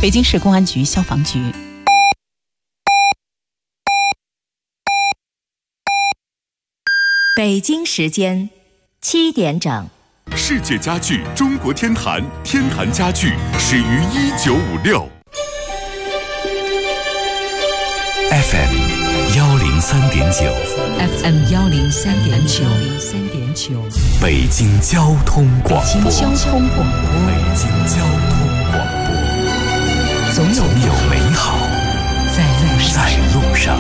北京市公安局消防局。 北京时间7点整。 世界家具中国天坛，天坛家具始于1956。FM 103.9 FM 103.9 北京交通广播。 北京交通广播。 北京交通广播。 总有美好在路上。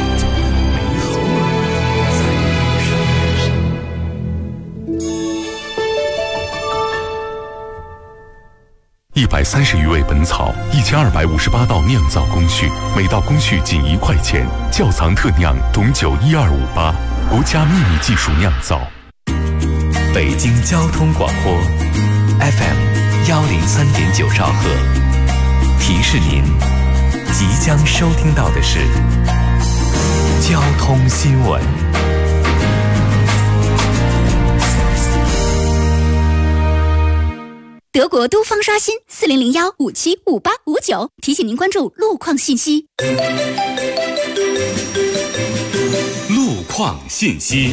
130余味本草，1258道酿造工序，每道工序仅1块钱。窖藏特酿董酒12588，国家秘密技术酿造。 北京交通广播 FM 103.9兆赫，提示您即将收听到的是交通新闻。 德国都方刷新4001575859，提醒您关注路况信息。 路况信息。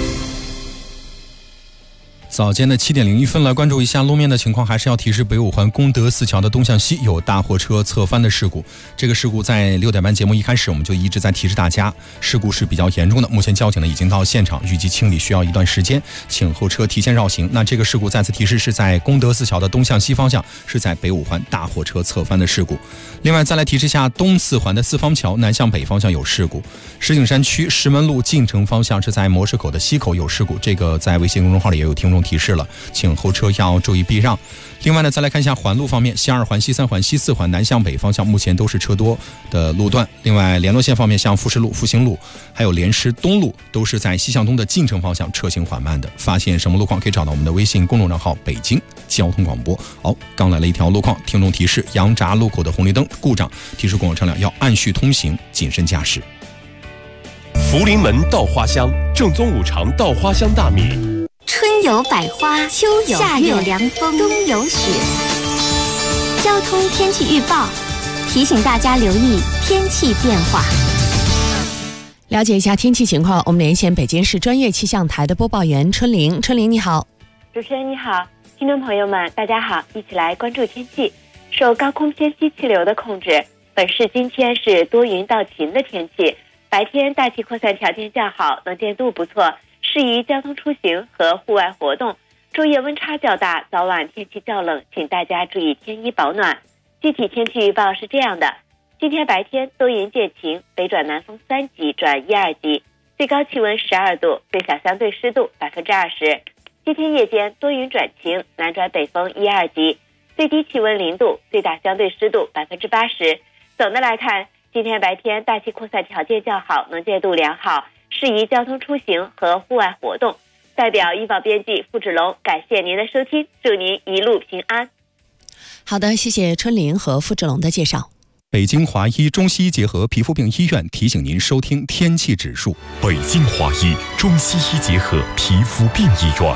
早间的7点01分，来关注一下路面的情况。还是要提示北五环功德寺桥的东向西有大货车侧翻的事故。这个事故在6点半节目一开始我们就一直在提示大家，事故是比较严重的。目前交警呢已经到现场，预计清理需要一段时间，请后车提前绕行。那这个事故再次提示是在功德寺桥的东向西方向，是在北五环大货车侧翻的事故。另外再来提示一下，东四环的四方桥南向北方向有事故。石景山区石门路进城方向是在磨石口的西口有事故，这个在微信公众号里也有听众提示了，请后车要注意避让。另外呢，再来看一下环路方面，西2环、西3环、西4环南向北方向目前都是车多的路段。另外联络线方面，像富士路、复兴路还有莲师东路都是在西向东的进城方向车行缓慢的。发现什么路况可以找到我们的微信公众账号北京交通广播。好，刚来了一条路况，听众提示杨闸路口的红绿灯故障，提示公共车辆要按序通行，谨慎驾驶。 福临门稻花香，正宗五常稻花香大米。 春有百花，秋有夏有凉风，冬有雪。交通天气预报提醒大家留意天气变化。 了解一下天气情况，我们连线北京市专业气象台的播报员春玲。春玲你好。 主持人你好，听众朋友们大家好，一起来关注天气。受高空偏西气流的控制，本市今天是多云到晴的天气，白天大气扩散条件较好，能见度不错，适宜交通出行和户外活动。昼夜温差较大，早晚天气较冷，请大家注意添衣保暖。具体天气预报是这样的：今天白天多云见晴，北转南风3级转1、2级，最高气温12度，最小相对湿度20%。今天夜间多云转晴，南转北风1、2级，最低气温0度，最大相对湿度80%。总的来看，今天白天大气扩散条件较好，能见度良好，适宜交通出行和户外活动。代表医保编辑付志龙感谢您的收听，祝您一路平安。 好的，谢谢春玲和付志龙的介绍。 北京华医中西医结合皮肤病医院提醒您收听天气指数。 北京华医中西医结合皮肤病医院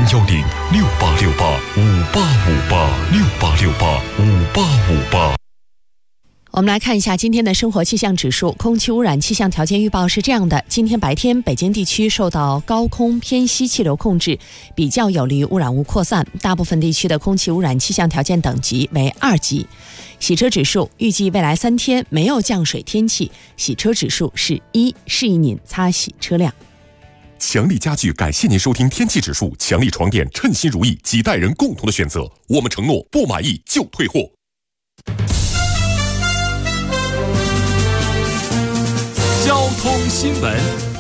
，0106868585868685858。 我们来看一下今天的生活气象指数。空气污染气象条件预报是这样的：今天白天北京地区受到高空偏西气流控制，比较有利于污染物扩散，大部分地区的空气污染气象条件等级为2级。洗车指数预计未来3天没有降水天气，洗车指数是1，适宜您擦洗车辆。 强力家具感谢您收听天气指数，强力床垫称心如意，几代人共同的选择，我们承诺不满意就退货。交通新闻。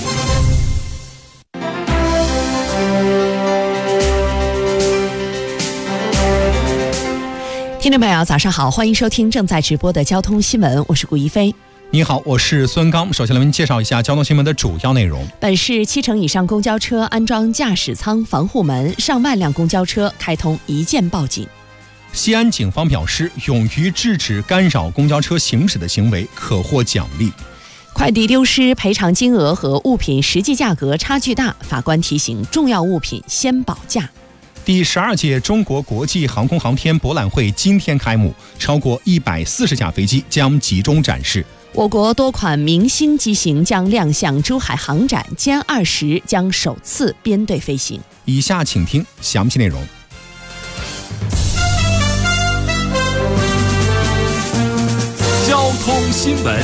听众朋友早上好，欢迎收听正在直播的交通新闻，我是顾一飞。 你好，我是孙刚。首先来为您介绍一下交通新闻的主要内容。 本市7成以上公交车安装驾驶舱防护门，上万辆公交车开通一键报警。 西安警方表示，勇于制止干扰公交车行驶的行为可获奖励。 快递丢失赔偿金额和物品实际价格差距大，法官提醒重要物品先保价。 第12届中国国际航空航天博览会今天开幕，超过140架飞机将集中展示。 我国多款明星机型将亮相珠海航展，歼20将首次编队飞行。 以下请听详细内容。 交通新闻。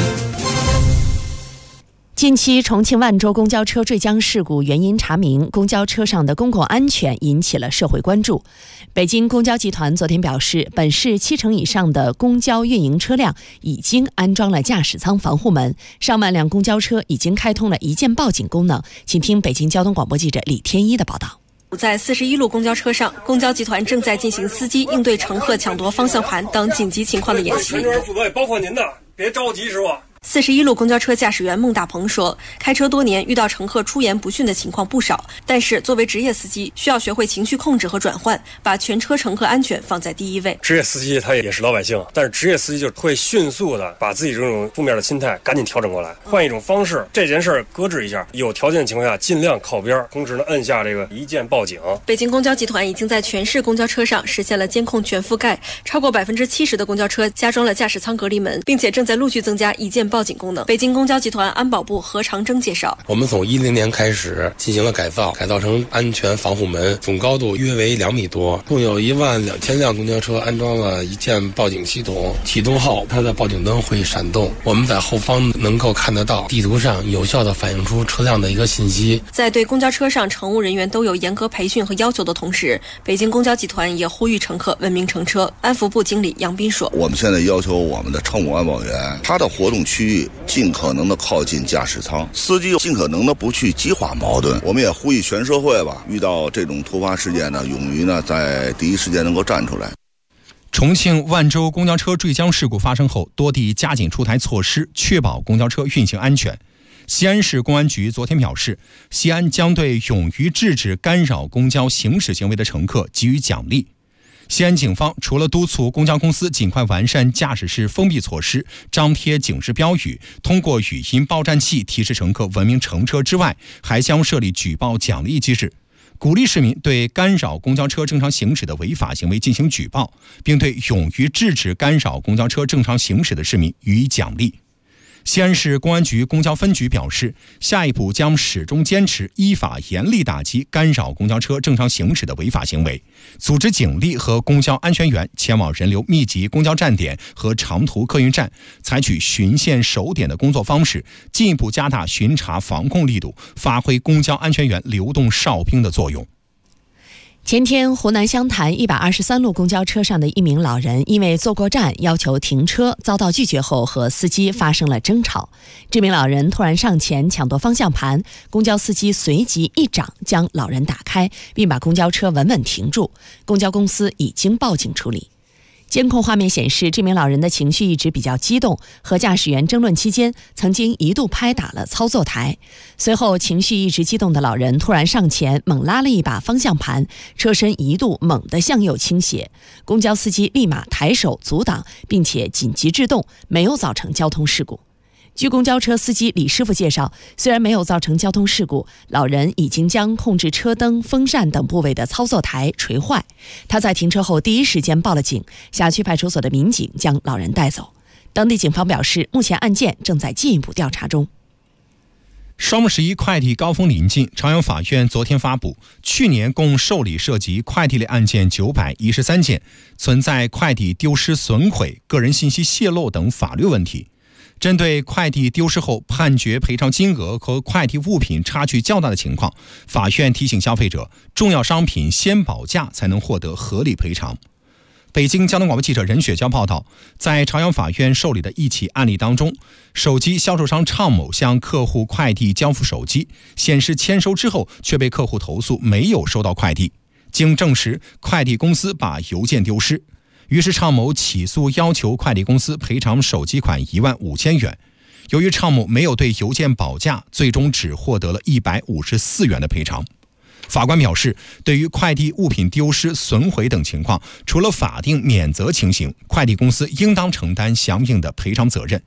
近期，重庆万州公交车坠江事故原因查明，公交车上的公共安全引起了社会关注。北京公交集团昨天表示，本市70%以上的公交运营车辆已经安装了驾驶舱防护门，上万辆公交车已经开通了一键报警功能。请听北京交通广播记者李天一的报道。 在41路公交车上，公交集团正在进行司机应对乘客抢夺方向盘等紧急情况的演习。 全程负责，包括您的，别着急，师傅。 41路公交车驾驶员孟大鹏说，开车多年，遇到乘客出言不逊的情况不少，但是作为职业司机，需要学会情绪控制和转换，把全车乘客安全放在第一位。 职业司机他也是老百姓，但是职业司机就会迅速的把自己这种负面的心态赶紧调整过来，换一种方式，这件事儿搁置一下，有条件的情况下尽量靠边，同时呢摁下这个一键报警。 北京公交集团已经在全市公交车上实现了监控全覆盖，超过70%的公交车加装了驾驶舱隔离门，并且正在陆续增加一键报警功能。北京公交集团安保部何长征介绍， 我们从2010年开始进行了改造成安全防护门，总高度约为2米多，共有12000辆公交车安装了一键报警系统，启动后它的报警灯会闪动，我们在后方能够看得到，地图上有效地反映出车辆的一个信息。 在对公交车上乘务人员都有严格培训和要求的同时，北京公交集团也呼吁乘客文明乘车。安福部经理杨斌说， 我们现在要求我们的乘务安保员，他的活动区域尽可能的靠近驾驶舱，司机尽可能的不去激化矛盾。我们也呼吁全社会吧，遇到这种突发事件呢，勇于呢在第一时间能够站出来。 重庆万州公交车坠江事故发生后，多地加紧出台措施，确保公交车运行安全。西安市公安局昨天表示，西安将对勇于制止干扰公交行驶行为的乘客给予奖励。西安警方除了督促公交公司尽快完善驾驶室封闭措施，张贴警示标语，通过语音报站器提示乘客文明乘车之外，还将设立举报奖励机制，鼓励市民对干扰公交车正常行驶的违法行为进行举报，并对勇于制止干扰公交车正常行驶的市民予以奖励。西安市公安局公交分局表示，下一步将始终坚持依法严厉打击干扰公交车正常行驶的违法行为，组织警力和公交安全员前往人流密集公交站点和长途客运站，采取循线守点的工作方式，进一步加大巡查防控力度，发挥公交安全员流动哨兵的作用。 前天，湖南湘潭123路公交车上的一名老人因为坐过站要求停车，遭到拒绝后和司机发生了争吵。这名老人突然上前抢夺方向盘，公交司机随即一掌将老人打开，并把公交车稳稳停住。公交公司已经报警处理。监控画面显示，这名老人的情绪一直比较激动，和驾驶员争论期间，曾经一度拍打了操作台。随后，情绪一直激动的老人突然上前猛拉了一把方向盘，车身一度猛地向右倾斜。公交司机立马抬手阻挡，并且紧急制动，没有造成交通事故。据公交车司机李师傅介绍，虽然没有造成交通事故，老人已经将控制车灯、风扇等部位的操作台锤坏。他在停车后第一时间报了警，辖区派出所的民警将老人带走。当地警方表示，目前案件正在进一步调查中。 双11快递高峰临近，朝阳法院昨天发布，去年共受理涉及快递类案件913件，存在快递丢失、损毁、个人信息泄露等法律问题。针对快递丢失后判决赔偿金额和快递物品差距较大的情况，法院提醒消费者，重要商品先保价才能获得合理赔偿。北京交通广播记者任雪娇报道，在朝阳法院受理的一起案例当中，手机销售商畅某向客户快递交付手机，显示签收之后却被客户投诉没有收到快递，经证实快递公司把邮件丢失，于是畅某起诉要求快递公司赔偿手机款15000元。由于畅某没有对邮件保价，最终只获得了154元的赔偿。法官表示，对于快递物品丢失、损毁等情况，除了法定免责情形，快递公司应当承担相应的赔偿责任。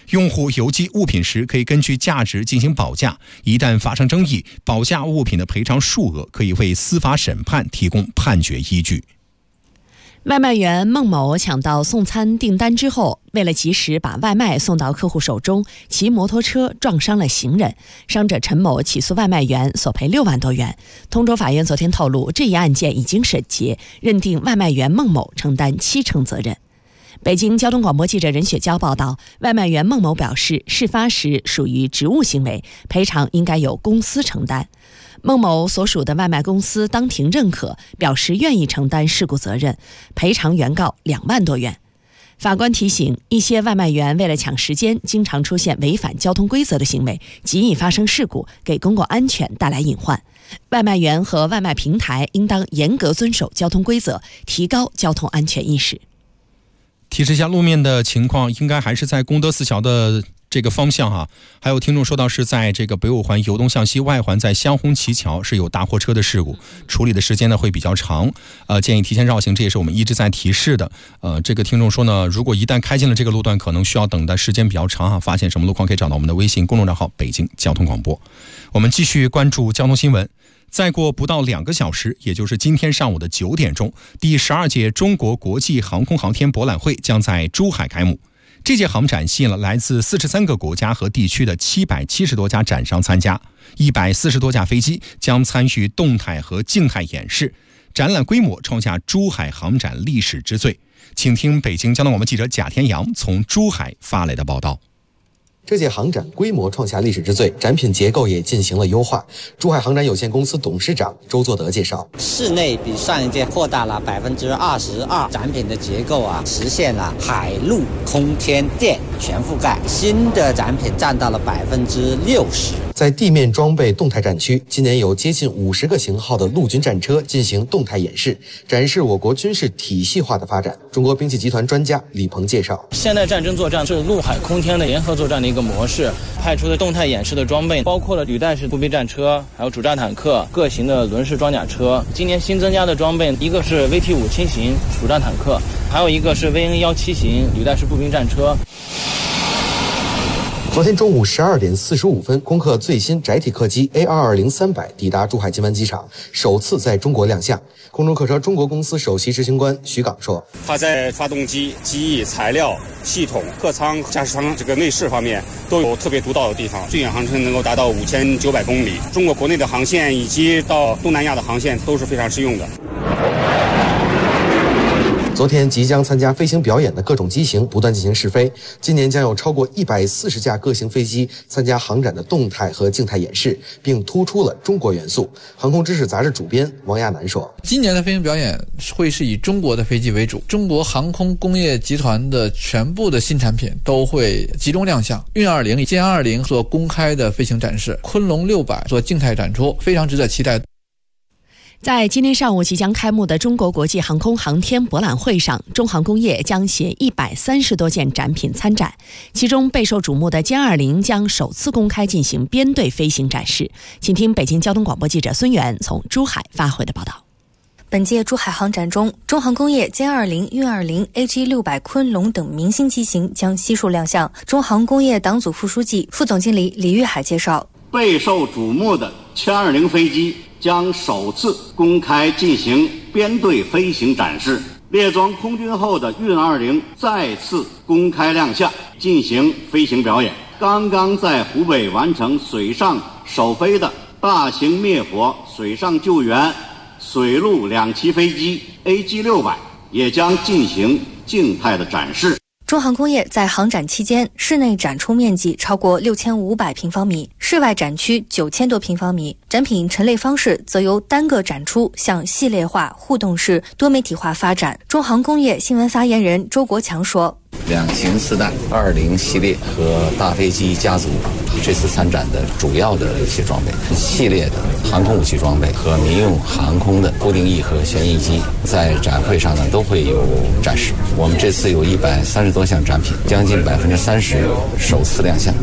用户邮寄物品时可以根据价值进行保价，一旦发生争议，保价物品的赔偿数额可以为司法审判提供判决依据。 外卖员孟某抢到送餐订单之后，为了及时把外卖送到客户手中，骑摩托车撞伤了行人。伤者陈某起诉外卖员索赔6万多元。通州法院昨天透露，这一案件已经审结，认定外卖员孟某承担70%责任。北京交通广播记者任雪娇报道，外卖员孟某表示，事发时属于职务行为，赔偿应该由公司承担。孟某所属的外卖公司当庭认可，表示愿意承担事故责任，赔偿原告2万多元。法官提醒，一些外卖员为了抢时间，经常出现违反交通规则的行为，极易发生事故，给公共安全带来隐患。外卖员和外卖平台应当严格遵守交通规则，提高交通安全意识。 提示一下路面的情况，应该还是在功德寺桥的这个方向哈。还有听众说到是在这个北五环由东向西外环，在香红旗桥是有大货车的事故，处理的时间呢会比较长，建议提前绕行，这也是我们一直在提示的。这个听众说呢，如果一旦开进了这个路段，可能需要等的时间比较长哈。发现什么路况可以找到我们的微信公众账号北京交通广播。我们继续关注交通新闻。再过不到2个小时，也就是今天上午的9点钟，第12届中国国际航空航天博览会将在珠海开幕。这届航展吸引了来自43个国家和地区的770多家展商参加，140多架飞机将参与动态和静态演示，展览规模创下珠海航展历史之最。请听北京交通广播记者贾天阳从珠海发来的报道。 这届航展规模创下历史之最，展品结构也进行了优化。珠海航展有限公司董事长周作德介绍， 室内比上一届扩大了22%，展品的结构实现了海陆空天电全覆盖，新的展品占到了60%。 在地面装备动态战区，今年有接近50个型号的陆军战车进行动态演示，展示我国军事体系化的发展。中国兵器集团专家李鹏介绍， 现代战争作战是陆海空天的联合作战的一个模式，派出的动态演示的装备包括了履带式步兵战车，还有主战坦克、各型的轮式装甲车。今年新增加的装备，一个是 VT5轻型主战坦克，还有一个是 VN17型履带式步兵战车。 昨天中午12点45分，空客最新载体客机 A220-300抵达珠海金湾机场，首次在中国亮相。空中客车中国公司首席执行官徐岗说， 它在发动机、机翼、材料、系统、客舱、驾驶舱这个内饰方面都有特别独到的地方，最远航程能够达到5900公里。中国国内的航线以及到东南亚的航线都是非常适用的。 昨天即将参加飞行表演的各种机型不断进行试飞，今年将有超过140架各型飞机参加航展的动态和静态演示，并突出了中国元素。航空知识杂志主编王亚楠说， 今年的飞行表演会是以中国的飞机为主，中国航空工业集团的全部的新产品都会集中亮相。运20、歼20做公开的飞行展示，昆龙600做静态展出，非常值得期待。 在今天上午即将开幕的中国国际航空航天博览会上，中航工业将携130多件展品参展，其中备受瞩目的歼20将首次公开进行编队飞行展示。请听北京交通广播记者孙源从珠海发回的报道。 本届珠海航展中，中航工业歼20、运20、AG600、昆龙等明星机型将悉数亮相。中航工业党组副书记、副总经理李玉海介绍， 备受瞩目的歼20飞机将首次公开进行编队飞行展示，列装空军后的运20再次公开亮相，进行飞行表演。刚刚在湖北完成水上首飞的大型灭火水上救援水陆2栖飞机 AG600 也将进行静态的展示。 中航工业在航展期间，室内展出面积超过6500平方米，室外展区9000多平方米。展品陈列方式则由单个展出向系列化、互动式、多媒体化发展。中航工业新闻发言人周国强说 ，2型4代、20系列和大飞机家族这次参展的主要的一些装备，系列的航空武器装备和民用航空的固定翼和旋翼机，在展会上呢都会有展示。我们这次有130多项展品，将近30%首次亮相。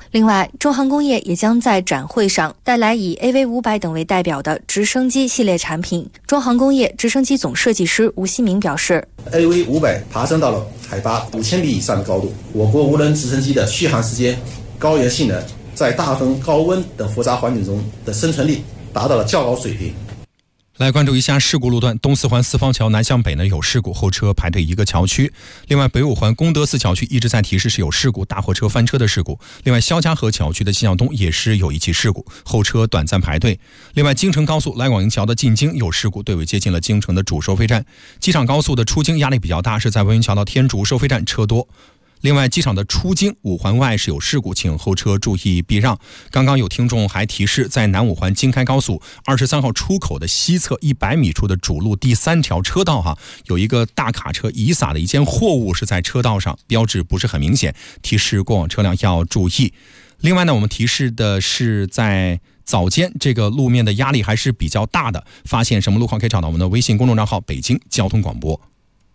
另外，中航工业也将在展会上带来以 AV500 等为代表的直升机系列产品。中航工业直升机总设计师吴希明表示 ，AV500 爬升到了海拔5000米以上的高度，我国无人直升机的续航时间、高原性能，在大风、高温等复杂环境中的生存力达到了较高水平。 来关注一下事故路段，东四环四方桥南向北呢有事故，后车排队一个桥区。另外，北五环功德寺桥区一直在提示是有事故，大货车翻车的事故。另外，肖家河桥区的西向东也是有一起事故，后车短暂排队。另外，京承高速来广营桥的进京有事故，队尾接近了京承的主收费站。机场高速的出京压力比较大，是在文云桥到天竺收费站车多。另外，机场的出京五环外是有事故，请后车注意避让。刚刚有听众还提示，在南五环京开高速23号出口的西侧100米处的主路第3条车道有一个大卡车遗撒的一件货物是在车道上，标志不是很明显，提示过往车辆要注意。另外呢，我们提示的是在早间这个路面的压力还是比较大的，发现什么路况可以找到我们的微信公众账号北京交通广播。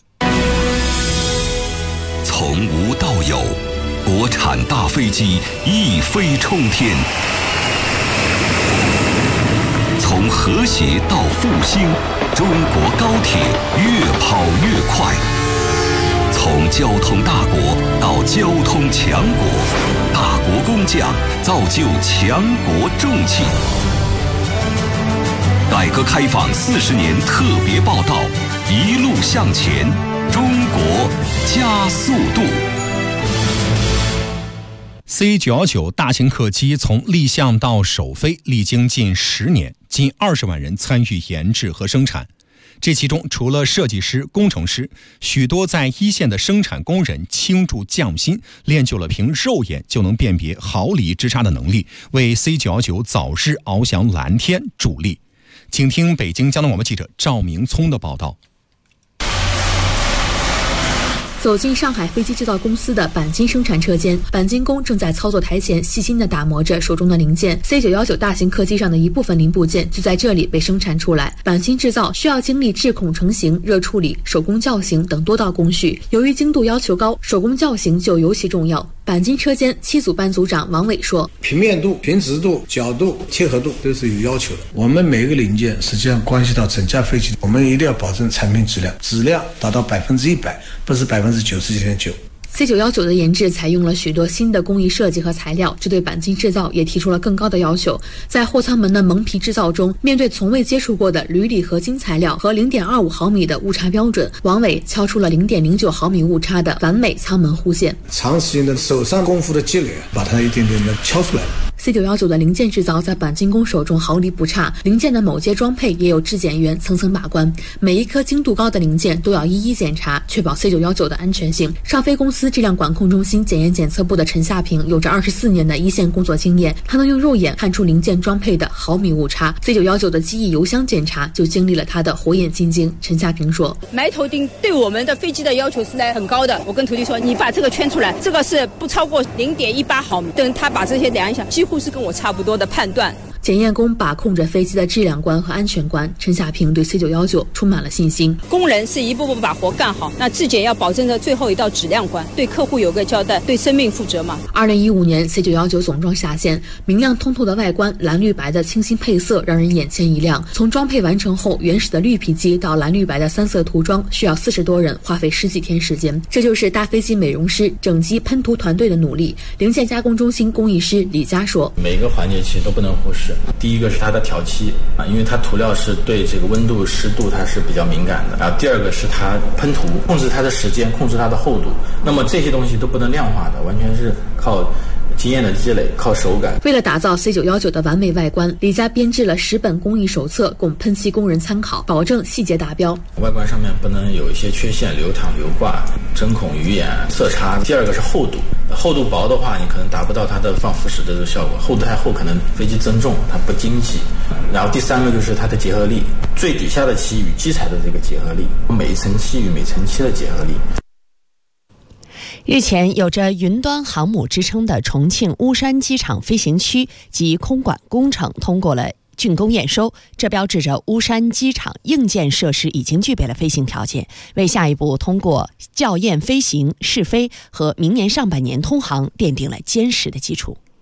从无到有，国产大飞机一飞冲天；从和谐到复兴，中国高铁越跑越快；从交通大国到交通强国，大国工匠造就强国重器。改革开放40年特别报道，一路向前，中国加速度。 C919大型客机从立项到首飞历经近10年，近20万人参与研制和生产。这其中除了设计师、工程师，许多在一线的生产工人倾注匠心，练就了凭肉眼就能辨别毫厘之差的能力，为 C919 早日翱翔蓝天助力。请听北京交通广播记者赵明聪的报道。 走进上海飞机制造公司的钣金生产车间，钣金工正在操作台前细心地打磨着手中的零件。C919大型客机上的一部分零部件就在这里被生产出来。钣金制造需要经历制孔成型、热处理、手工校型等多道工序，由于精度要求高，手工校型就尤其重要。钣金车间7组班组长王伟说：“ 平面度、平直度、角度、贴合度都是有要求的。我们每个零件实际上关系到整架飞机，我们一定要保证产品质量，质量达到100%，不是99.9%。 C919的研制采用了许多新的工艺设计和材料，这对钣金制造也提出了更高的要求。在货舱门的蒙皮制造中，面对从未接触过的铝锂合金材料和0.25毫米的误差标准，王伟敲出了0.09毫米误差的完美舱门弧线。 长时间的手上功夫的积累，把它一点点的敲出来。 C919的零件制造在钣金工手中毫厘不差，零件的某些装配也有质检员层层把关，每一颗精度高的零件都要一一检查，确保 C919的安全性。上飞公司质量管控中心检验检测部的陈夏平有着24年的一线工作经验，他能用肉眼看出零件装配的毫米误差。C919的机翼油箱检查就经历了他的火眼金睛。陈夏平说：“ 埋头钉对我们的飞机的要求是很高的。我跟徒弟说，你把这个圈出来，这个是不超过0.18毫米。等他把这些量一下，几乎是跟我差不多的判断。” 检验工把控着飞机的质量关和安全关，陈夏平对 C919充满了信心。 工人是一步步把活干好，那质检要保证着最后一道质量关，对客户有个交代，对生命负责嘛。 2015年 C919总装下线，明亮通透的外观，蓝绿白的清新配色让人眼前一亮。从装配完成后原始的绿皮机到蓝绿白的3色涂装，需要40多人花费10几天时间。这就是大飞机美容师整机喷涂团队的努力。零件加工中心工艺师李佳说：“ 每个环节其实都不能忽视。第一个是它的调漆因为它涂料是对这个温度、湿度它是比较敏感的。然后第二个是它喷涂，控制它的时间，控制它的厚度。那么这些东西都不能量化的，完全是靠经验的积累，靠手感。” 为了打造 C919的完美外观，李佳编制了10本工艺手册供喷漆工人参考，保证细节达标。 外观上面不能有一些缺陷，流淌、流挂、针孔、鱼眼、色差。第二个是厚度，厚度薄的话，你可能达不到它的放浮屎的这个效果；厚度太厚，可能飞机增重，它不经济。然后第三个就是它的结合力，最底下的漆与基材的这个结合力，每一层漆与每层漆的结合力。 日前，有着云端航母之称的重庆巫山机场飞行区及空管工程通过了竣工验收，这标志着巫山机场硬件设施已经具备了飞行条件，为下一步通过校验飞行、试飞和明年上半年通航奠定了坚实的基础。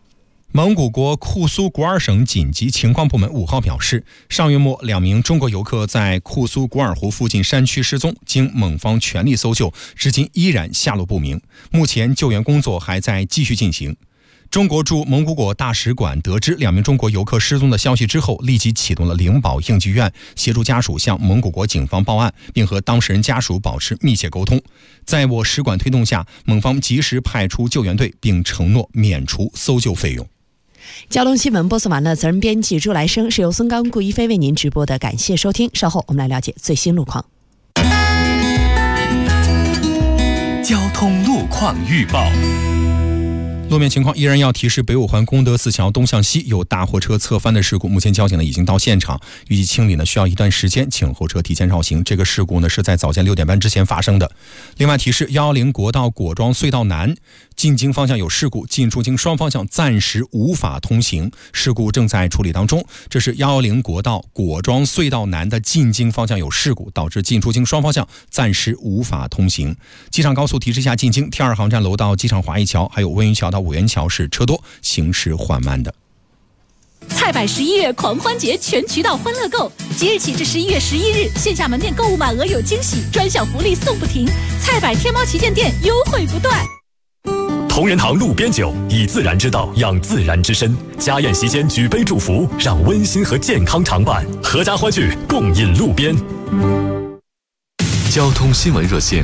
蒙古国库苏古尔省紧急情况部门5号表示，上月末2名中国游客在库苏古尔湖附近山区失踪，经蒙方全力搜救，至今依然下落不明，目前救援工作还在继续进行。中国驻蒙古国大使馆得知2名中国游客失踪的消息之后，立即启动了灵宝应急院，协助家属向蒙古国警方报案，并和当事人家属保持密切沟通。在我使馆推动下，蒙方及时派出救援队，并承诺免除搜救费用。 交通新闻播送完了，责任编辑朱来生，是由孙刚、顾一飞为您直播的，感谢收听。稍后我们来了解最新路况。 交通路况预报。 路面情况依然要提示，北五环功德寺桥东向西有大货车侧翻的事故，目前交警呢已经到现场，预计清理呢需要一段时间，请后车提前绕行。这个事故呢是在早间6点半之前发生的。另外提示110国道果庄隧道南进京方向有事故，进出京双方向暂时无法通行，事故正在处理当中。这是110国道果庄隧道南的进京方向有事故，导致进出京双方向暂时无法通行。机场高速提示下进京T2航站楼到机场华谊桥还有温榆桥到五元桥是车多，行驶缓慢的。 菜百11月狂欢节全渠道欢乐购，即日起至11月11日，线下门店购物满额有惊喜，专享福利送不停。菜百天猫旗舰店优惠不断。 同仁堂路边酒，以自然之道养自然之身。家宴席间举杯祝福，让温馨和健康常伴，阖家欢聚，共饮路边。 交通新闻热线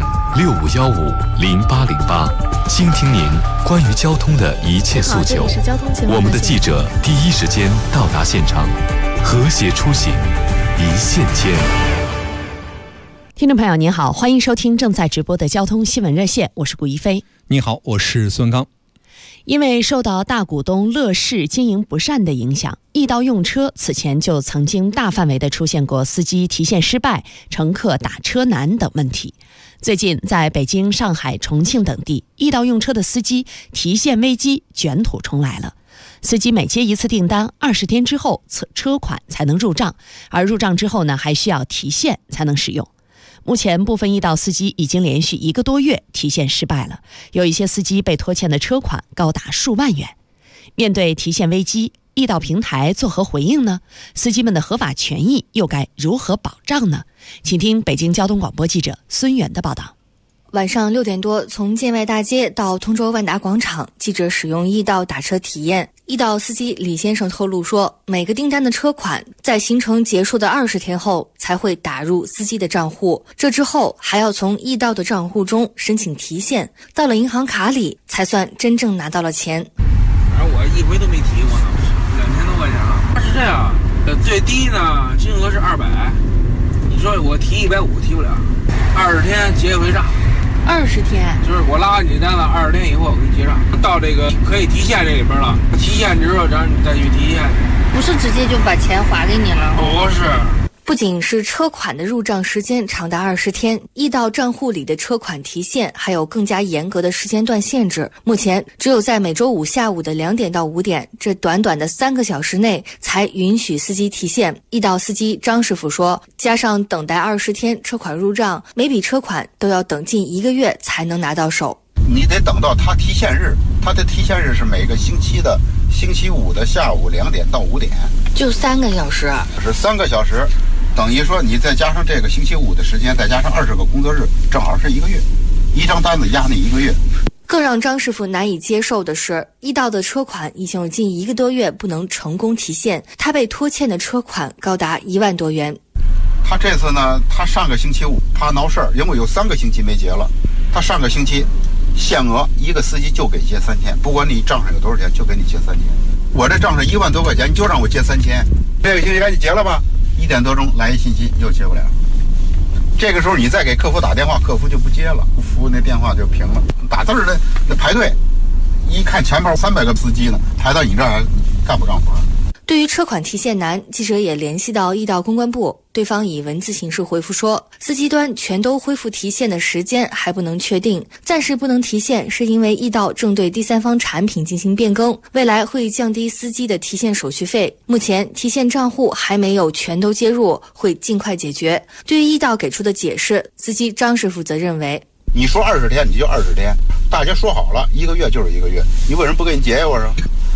65150808，倾听您关于交通的一切诉求。我们的记者第一时间到达现场，和谐出行，一线牵。 听众朋友您好，欢迎收听正在直播的交通新闻热线，我是顾一飞。 你好，我是孙刚。 因为受到大股东乐视经营不善的影响，易到用车此前就曾经大范围的出现过司机提现失败、乘客打车难等问题。最近在北京、上海、重庆等地，易到用车的司机提现危机卷土重来了。司机每接一次订单，20天之后车款才能入账，而入账之后呢，还需要提现才能使用。目前部分易到司机已经连续1个多月提现失败了，有一些司机被拖欠的车款高达数万元。面对提现危机，易到平台作何回应呢？司机们的合法权益又该如何保障呢？请听北京交通广播记者孙源的报道。 晚上6点多，从建外大街到通州万达广场，记者使用易到打车体验。易到司机李先生透露说，每个订单的车款在行程结束的20天后才会打入司机的账户，这之后还要从易到的账户中申请提现，到了银行卡里才算真正拿到了钱。 反正我一回都没提过呢，2000多块钱了。是这样，最低呢金额是200，你说我提150提不了，20天结一回账。 20天， 就是我拉你单了，20天以后我给你结账，到这个可以提现这里边了。提现之后，咱再去提现。 不是直接就把钱划给你了？ 不是。 不仅是车款的入账时间长达20天，易到账户里的车款提现还有更加严格的时间段限制。目前只有在每周5下午的2点到5点，这短短的3个小时内才允许司机提现。易到司机张师傅说，加上等待20天车款入账，每笔车款都要等近1个月才能拿到手。 你得等到他提现日，他的提现日是每个星期的星期五的下午2点到5点， 就3个小时， 是3个小时。等于说你再加上这个星期五的时间，再加上20个工作日，正好是1个月，一张单子压那1个月。 更让张师傅难以接受的是，易到的车款已经有近1个多月不能成功提现，他被拖欠的车款高达1万多元。 他这次呢，他上个星期五怕闹事儿，因为有3个星期没结了，他上个星期限额一个司机就给结3天，不管你账上有多少钱，就给你结3天。我这账上1万多块钱，你就让我结3天，这个星期赶紧结了吧。1点多钟来一信息，又接不了。这个时候你再给客服打电话，客服就不接了，服务那电话就屏了。打字的那排队，一看前面300个司机呢，排到你这儿还干不干活。 对于车款提现难，记者也联系到易到公关部，对方以文字形式回复说，司机端全都恢复提现的时间还不能确定，暂时不能提现是因为易到正对第三方产品进行变更，未来会降低司机的提现手续费。目前提现账户还没有全都接入，会尽快解决。对于易到给出的解释，司机张师傅则认为， 你说20天你就20天，大家说好了1个月就是1个月，你为什么不给你结呀？我说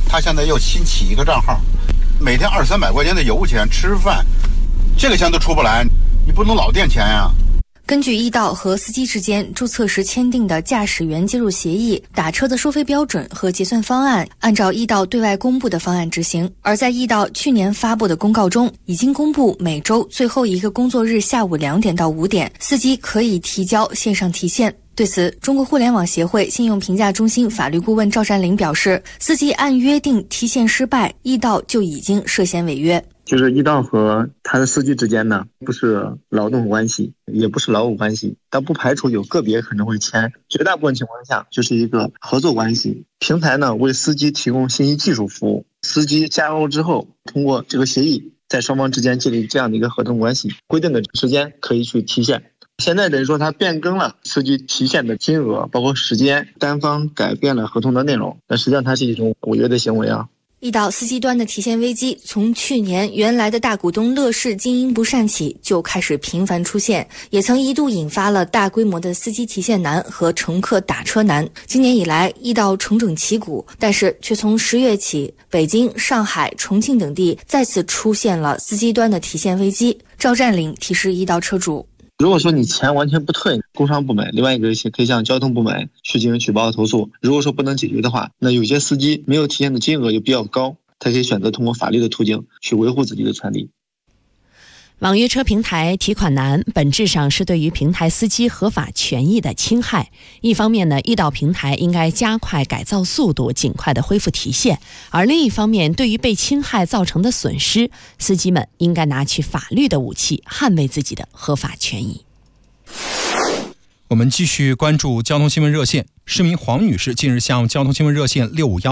他现在又新起一个账号，每天200-300块钱的油钱吃饭，这个钱都出不来，你不能老垫钱呀。 根据易到和司机之间注册时签订的驾驶员接入协议，打车的收费标准和结算方案按照易到对外公布的方案执行。而在易到去年发布的公告中，已经公布每周最后一个工作日下午2点到5点，司机可以提交线上提现。对此，中国互联网协会信用评价中心法律顾问赵占林表示，司机按约定提现失败，易到就已经涉嫌违约。 就是易到和他的司机之间呢，不是劳动关系，也不是劳务关系，但不排除有个别可能会签，绝大部分情况下就是一个合作关系。平台呢为司机提供信息技术服务，司机加油之后，通过这个协议在双方之间建立这样的一个合同关系，规定的时间可以去提现。现在等于说他变更了司机提现的金额，包括时间，单方改变了合同的内容，那实际上它是一种违约的行为啊。 易到司机端的提现危机，从去年原来的大股东乐视经营不善起就开始频繁出现，也曾一度引发了大规模的司机提现难和乘客打车难。今年以来，易到重整旗鼓，但是却从10月起，北京、上海、重庆等地再次出现了司机端的提现危机。赵占领提示易到车主， 如果说你钱完全不退，工商部门另外一个可以向交通部门去进行举报投诉。如果说不能解决的话，那有些司机没有提现的金额又比较高，他可以选择通过法律的途径去维护自己的权利。 网约车平台提款难本质上是对于平台司机合法权益的侵害。一方面呢，易到平台应该加快改造速度，尽快的恢复提现；而另一方面，对于被侵害造成的损失，司机们应该拿起法律的武器，捍卫自己的合法权益。 我们继续关注交通新闻热线。市民黄女士近日向交通新闻热线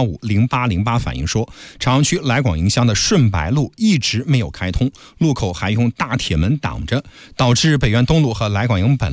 65150808反映说，朝阳区来广营乡的顺白路一直没有开通，路口还用大铁门挡着，导致北苑东路和来广营北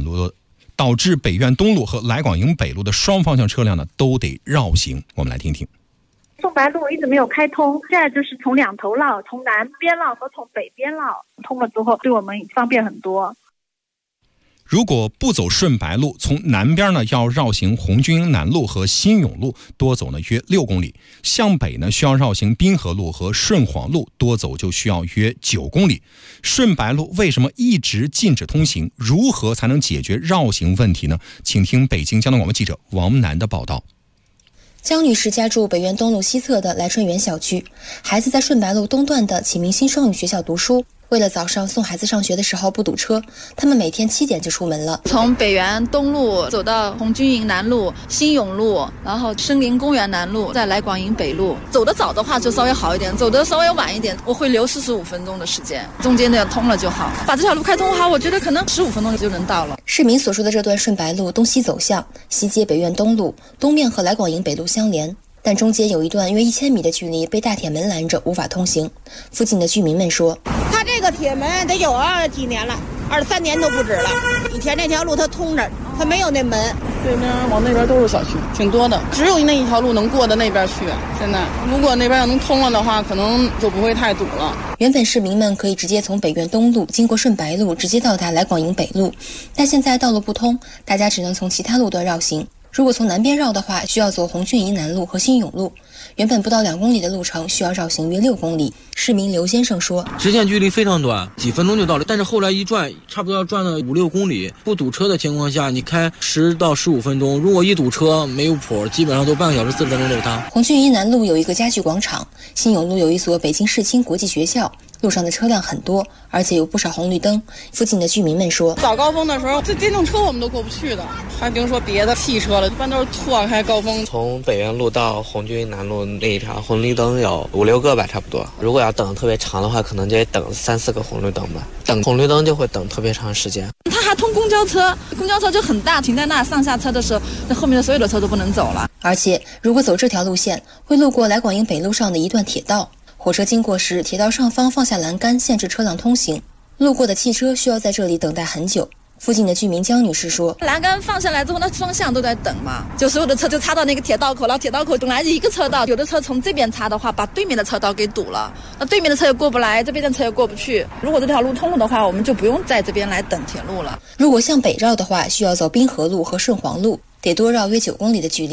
路的双方向车辆呢都得绕行。我们来听听。 顺白路一直没有开通，现在就是从2头绕，从南边绕和从北边绕，通了之后对我们方便很多。 如果不走顺白路，从南边呢要绕行红军营南路和新永路，多走呢约6公里；向北呢需要绕行滨河路和顺黄路，多走就需要约9公里。顺白路为什么一直禁止通行？如何才能解决绕行问题呢？请听北京交通广播记者王楠的报道。 江女士家住北苑东路西侧的来春园小区，孩子在顺白路东段的启明新双语学校读书。为了早上送孩子上学的时候不堵车，他们每天7点就出门了。 从北园东路走到红军营南路、新永路，然后森林公园南路，再来广营北路。走得早的话就稍微好一点，走得稍微晚一点，我会留45分钟的时间，中间的通了就好。把这条路开通好，我觉得可能15分钟就能到了。 市民所说的这段顺白路东西走向，西接北苑东路，东面和来广营北路相连。但中间有一段约1000米的距离被大铁门拦着，无法通行。附近的居民们说， 他这个铁门得有20几年了，23年都不止了。以前那条路它通着，它没有那门。 对面往那边都是小区，挺多的，只有那一条路能过的那边去。现在如果那边要能通了的话，可能就不会太堵了。 原本市民们可以直接从北苑东路经过顺白路直接到达来广营北路，但现在道路不通，大家只能从其他路段绕行。如果从南边绕的话，需要走红军营南路和新永路，原本不到2公里的路程，需要绕行约6公里。市民刘先生说， 直线距离非常短，几分钟就到了，但是后来一转，差不多要转了5-6公里。不堵车的情况下，你开10到15分钟，如果一堵车没有谱，基本上都半个小时40分钟都到。 红军营南路有一个家具广场，新永路有一所北京世青国际学校，路上的车辆很多，而且有不少红绿灯。附近的居民们说， 早高峰的时候，这电动车我们都过不去的，还别说别的汽车了，一般都是错开高峰。 从北苑路到红军营南路那一条红绿灯有5-6个吧，差不多。如果要等特别长的话，可能就得等3-4个红绿灯吧。等红绿灯就会等特别长时间。 他还通公交车，公交车就很大，停在那上下车的时候，那后面的所有的车都不能走了。 而且如果走这条路线，会路过来广营北路上的一段铁道。火车经过时，铁道上方放下栏杆限制车辆通行，路过的汽车需要在这里等待很久。附近的居民江女士说， 栏杆放下来之后，那双向都在等嘛，就所有的车就插到那个铁道口，然后铁道口本来一个车道，有的车从这边插的话，把对面的车道给堵了，那对面的车也过不来，这边的车也过不去。如果这条路通了的话，我们就不用在这边来等铁路了。 如果向北绕的话，需要走滨河路和顺黄路，得多绕约9公里的距离。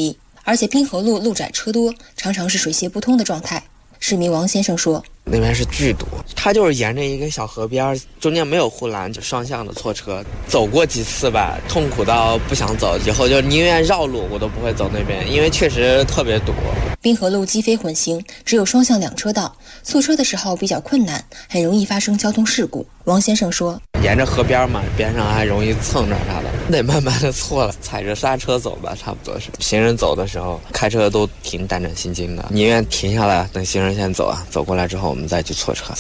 而且滨河路路窄车多，常常是水泄不通的状态。市民王先生说， 那边是巨堵，它就是沿着一个小河边，中间没有护栏，就双向的错车，走过几次吧，痛苦到不想走，以后就宁愿绕路我都不会走那边，因为确实特别堵。 滨河路机非混行，只有双向2车道，错车的时候比较困难，很容易发生交通事故。王先生说， 沿着河边嘛，边上还容易蹭着啥的，得慢慢的错了，踩着刹车走吧，差不多是。行人走的时候，开车都挺胆战心惊的，宁愿停下来等行人先走啊，走过来之后我们再去错车。